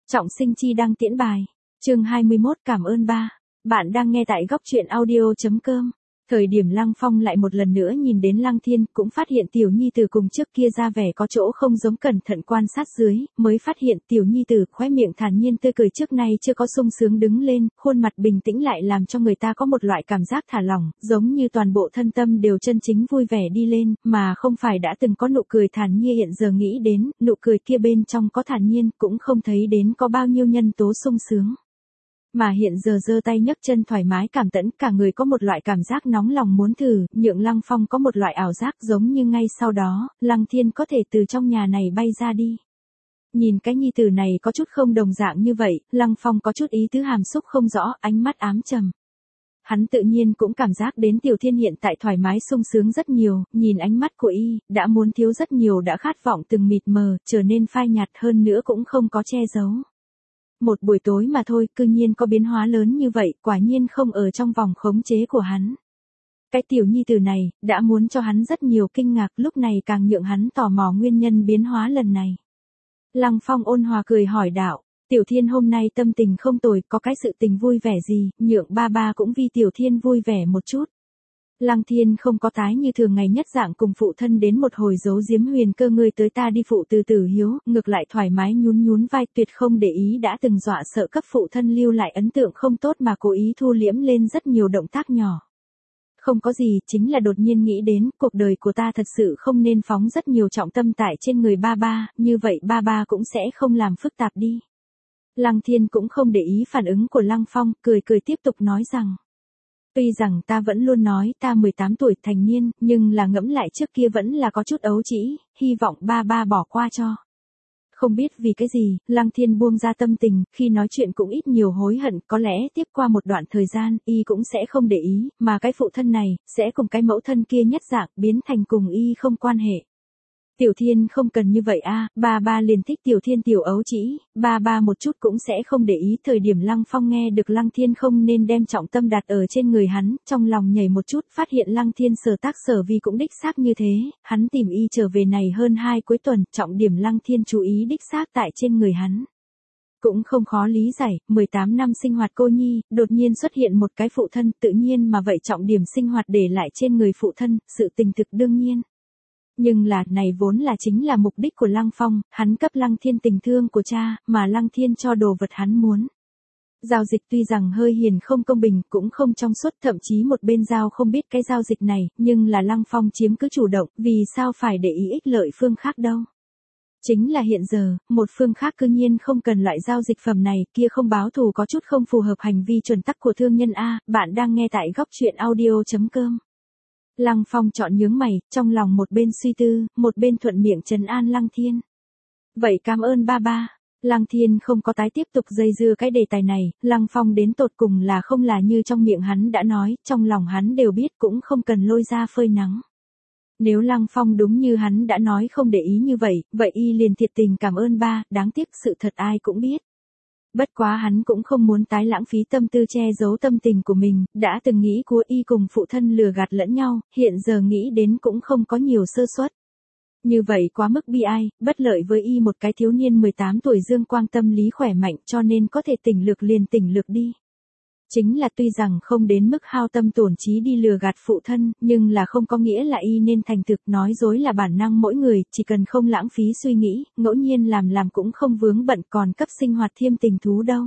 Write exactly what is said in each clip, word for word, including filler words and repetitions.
Trọng Sinh chi đăng tiễn bài. Chương hai mươi mốt cảm ơn ba. Bạn đang nghe tại góc truyện audio chấm com. Thời điểm Lăng Phong lại một lần nữa nhìn đến Lăng Thiên, cũng phát hiện tiểu nhi tử cùng trước kia ra vẻ có chỗ không giống, cẩn thận quan sát dưới, mới phát hiện tiểu nhi tử khóe miệng thản nhiên tươi cười trước nay chưa có sung sướng đứng lên, khuôn mặt bình tĩnh lại làm cho người ta có một loại cảm giác thả lỏng, giống như toàn bộ thân tâm đều chân chính vui vẻ đi lên, mà không phải đã từng có nụ cười thản nhiên hiện giờ nghĩ đến, nụ cười kia bên trong có thản nhiên, cũng không thấy đến có bao nhiêu nhân tố sung sướng. Mà hiện giờ giơ tay nhấc chân thoải mái cảm tẫn, cả người có một loại cảm giác nóng lòng muốn thử, nhượng Lăng Phong có một loại ảo giác giống như ngay sau đó, Lăng Thiên có thể từ trong nhà này bay ra đi. Nhìn cái nhi tử này có chút không đồng dạng như vậy, Lăng Phong có chút ý tứ hàm xúc không rõ, ánh mắt ám trầm. Hắn tự nhiên cũng cảm giác đến Tiểu Thiên hiện tại thoải mái sung sướng rất nhiều, nhìn ánh mắt của y, đã muốn thiếu rất nhiều, đã khát vọng từng mịt mờ, trở nên phai nhạt hơn nữa cũng không có che giấu. Một buổi tối mà thôi, cư nhiên có biến hóa lớn như vậy, quả nhiên không ở trong vòng khống chế của hắn. Cái tiểu nhi tử này, đã muốn cho hắn rất nhiều kinh ngạc, lúc này càng nhượng hắn tò mò nguyên nhân biến hóa lần này. Lăng Phong ôn hòa cười hỏi đạo, Tiểu Thiên hôm nay tâm tình không tồi, có cái sự tình vui vẻ gì, nhượng ba ba cũng vì Tiểu Thiên vui vẻ một chút. Lăng Thiên không có tái như thường ngày nhất dạng cùng phụ thân đến một hồi giấu giếm huyền cơ ngươi tới ta đi phụ từ tử hiếu, ngược lại thoải mái nhún nhún vai, tuyệt không để ý đã từng dọa sợ cấp phụ thân lưu lại ấn tượng không tốt mà cố ý thu liễm lên rất nhiều động tác nhỏ. Không có gì, chính là đột nhiên nghĩ đến, cuộc đời của ta thật sự không nên phóng rất nhiều trọng tâm tại trên người ba ba, như vậy ba ba cũng sẽ không làm phức tạp đi. Lăng Thiên cũng không để ý phản ứng của Lăng Phong, cười cười tiếp tục nói rằng. Tuy rằng ta vẫn luôn nói ta mười tám tuổi thành niên, nhưng là ngẫm lại trước kia vẫn là có chút ấu trĩ, hy vọng ba ba bỏ qua cho. Không biết vì cái gì, Lăng Thiên buông ra tâm tình, khi nói chuyện cũng ít nhiều hối hận, có lẽ tiếp qua một đoạn thời gian, y cũng sẽ không để ý, mà cái phụ thân này, sẽ cùng cái mẫu thân kia nhất dạng, biến thành cùng y không quan hệ. Tiểu Thiên không cần như vậy a, ba ba liền thích Tiểu Thiên tiểu ấu trĩ, ba ba một chút cũng sẽ không để ý. Thời điểm Lăng Phong nghe được Lăng Thiên không nên đem trọng tâm đặt ở trên người hắn, trong lòng nhảy một chút, phát hiện Lăng Thiên sở tác sở vi cũng đích xác như thế, hắn tìm y trở về này hơn hai cuối tuần, trọng điểm Lăng Thiên chú ý đích xác tại trên người hắn. Cũng không khó lý giải, mười tám năm sinh hoạt cô nhi, đột nhiên xuất hiện một cái phụ thân, tự nhiên mà vậy trọng điểm sinh hoạt để lại trên người phụ thân, sự tình thực đương nhiên. Nhưng là, này vốn là chính là mục đích của Lăng Phong, hắn cấp Lăng Thiên tình thương của cha, mà Lăng Thiên cho đồ vật hắn muốn. Giao dịch tuy rằng hơi hiền không công bình, cũng không trong suốt, thậm chí một bên giao không biết cái giao dịch này, nhưng là Lăng Phong chiếm cứ chủ động, vì sao phải để ý ích lợi phương khác đâu. Chính là hiện giờ, một phương khác cư nhiên không cần loại giao dịch phẩm này, kia không báo thù có chút không phù hợp hành vi chuẩn tắc của thương nhân A, bạn đang nghe tại góc truyện audio chấm com. Lăng Phong chọn nhướng mày, trong lòng một bên suy tư, một bên thuận miệng trấn an Lăng Thiên. Vậy cảm ơn ba ba. Lăng Thiên không có tái tiếp tục dây dưa cái đề tài này, Lăng Phong đến tột cùng là không là như trong miệng hắn đã nói, trong lòng hắn đều biết cũng không cần lôi ra phơi nắng. Nếu Lăng Phong đúng như hắn đã nói không để ý như vậy, vậy y liền thiệt tình cảm ơn ba, đáng tiếc sự thật ai cũng biết. Bất quá hắn cũng không muốn tái lãng phí tâm tư che giấu tâm tình của mình, đã từng nghĩ của y cùng phụ thân lừa gạt lẫn nhau, hiện giờ nghĩ đến cũng không có nhiều sơ suất. Như vậy quá mức bi ai, bất lợi với y một cái thiếu niên mười tám tuổi dương quang tâm lý khỏe mạnh, cho nên có thể tỉnh lược liền tỉnh lược đi. Chính là tuy rằng không đến mức hao tâm tổn trí đi lừa gạt phụ thân, nhưng là không có nghĩa là y nên thành thực, nói dối là bản năng mỗi người, chỉ cần không lãng phí suy nghĩ, ngẫu nhiên làm làm cũng không vướng bận, còn cấp sinh hoạt thêm tình thú đâu.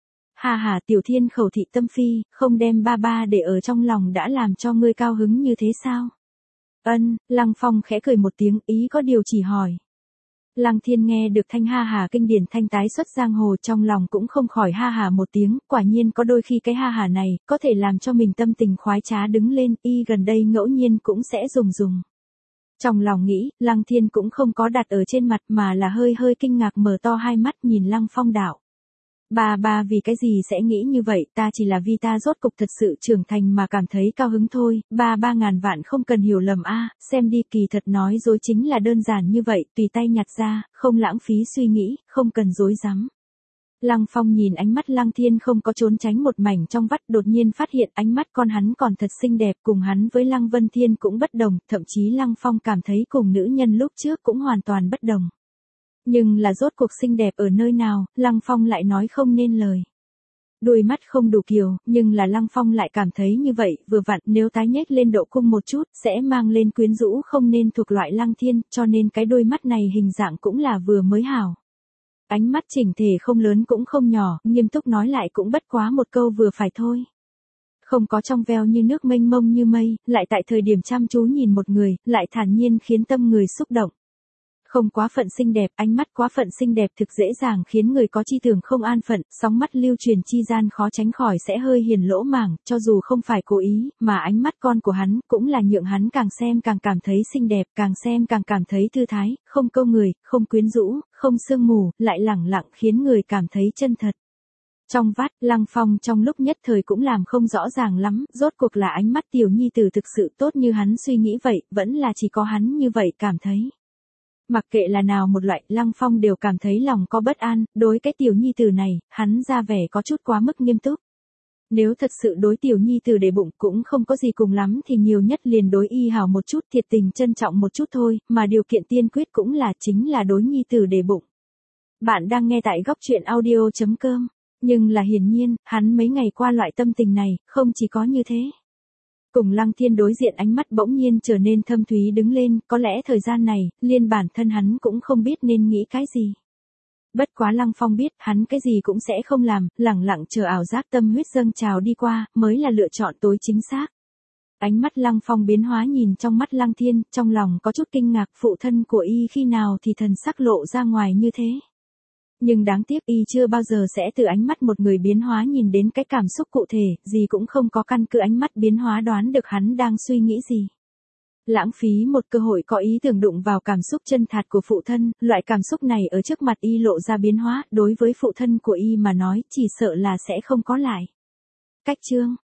Hà hà, Tiểu Thiên khẩu thị tâm phi, không đem ba ba để ở trong lòng đã làm cho ngươi cao hứng như thế sao? Ân, Lăng Phong khẽ cười một tiếng, ý có điều chỉ hỏi. Lăng Thiên nghe được thanh ha hà kinh điển thanh tái xuất giang hồ, trong lòng cũng không khỏi ha hà một tiếng, quả nhiên có đôi khi cái ha hà này, có thể làm cho mình tâm tình khoái trá đứng lên, y gần đây ngẫu nhiên cũng sẽ dùng dùng. Trong lòng nghĩ, Lăng Thiên cũng không có đặt ở trên mặt mà là hơi hơi kinh ngạc mở to hai mắt nhìn Lăng Phong đạo. Ba ba vì cái gì sẽ nghĩ như vậy, ta chỉ là vì ta rốt cục thật sự trưởng thành mà cảm thấy cao hứng thôi, ba ba ngàn vạn không cần hiểu lầm a, xem đi, kỳ thật nói dối chính là đơn giản như vậy, tùy tay nhặt ra, không lãng phí suy nghĩ, không cần dối rắm. Lăng Phong nhìn ánh mắt Lăng Thiên không có trốn tránh một mảnh trong vắt, đột nhiên phát hiện ánh mắt con hắn còn thật xinh đẹp, cùng hắn với Lăng Vân Thiên cũng bất đồng, thậm chí Lăng Phong cảm thấy cùng nữ nhân lúc trước cũng hoàn toàn bất đồng. Nhưng là rốt cuộc xinh đẹp ở nơi nào, Lăng Phong lại nói không nên lời. Đôi mắt không đủ kiều, nhưng là Lăng Phong lại cảm thấy như vậy, vừa vặn nếu tái nhếch lên độ cung một chút, sẽ mang lên quyến rũ không nên thuộc loại Lăng Thiên, cho nên cái đôi mắt này hình dạng cũng là vừa mới hảo. Ánh mắt chỉnh thể không lớn cũng không nhỏ, nghiêm túc nói lại cũng bất quá một câu vừa phải thôi. Không có trong veo như nước mênh mông như mây, lại tại thời điểm chăm chú nhìn một người, lại thản nhiên khiến tâm người xúc động. Không quá phận xinh đẹp, ánh mắt quá phận xinh đẹp thực dễ dàng khiến người có chi tưởng không an phận, sóng mắt lưu truyền chi gian khó tránh khỏi sẽ hơi hiền lỗ mảng, cho dù không phải cố ý, mà ánh mắt con của hắn cũng là nhượng hắn càng xem càng cảm thấy xinh đẹp, càng xem càng cảm thấy thư thái, không câu người, không quyến rũ, không sương mù, lại lẳng lặng khiến người cảm thấy chân thật. Trong vắt, Lăng Phong trong lúc nhất thời cũng làm không rõ ràng lắm, rốt cuộc là ánh mắt tiểu nhi tử thực sự tốt như hắn suy nghĩ vậy, vẫn là chỉ có hắn như vậy cảm thấy. Mặc kệ là nào một loại, Lăng Phong đều cảm thấy lòng có bất an, đối cái tiểu nhi tử này, hắn ra vẻ có chút quá mức nghiêm túc. Nếu thật sự đối tiểu nhi tử để bụng cũng không có gì cùng lắm thì nhiều nhất liền đối y hảo một chút, thiệt tình trân trọng một chút thôi, mà điều kiện tiên quyết cũng là chính là đối nhi tử để bụng. Bạn đang nghe tại góc truyện audio chấm com. Nhưng là hiển nhiên, hắn mấy ngày qua loại tâm tình này, không chỉ có như thế. Cùng Lăng Thiên đối diện ánh mắt bỗng nhiên trở nên thâm thúy đứng lên, có lẽ thời gian này, liên bản thân hắn cũng không biết nên nghĩ cái gì. Bất quá Lăng Phong biết, hắn cái gì cũng sẽ không làm, lẳng lặng chờ ảo giác tâm huyết dâng trào đi qua, mới là lựa chọn tối chính xác. Ánh mắt Lăng Phong biến hóa nhìn trong mắt Lăng Thiên, trong lòng có chút kinh ngạc, phụ thân của y khi nào thì thần sắc lộ ra ngoài như thế. Nhưng đáng tiếc y chưa bao giờ sẽ từ ánh mắt một người biến hóa nhìn đến cái cảm xúc cụ thể, gì cũng không có căn cứ ánh mắt biến hóa đoán được hắn đang suy nghĩ gì. Lãng phí một cơ hội có ý tưởng đụng vào cảm xúc chân thật của phụ thân, loại cảm xúc này ở trước mặt y lộ ra biến hóa, đối với phụ thân của y mà nói chỉ sợ là sẽ không có lại. Cách chương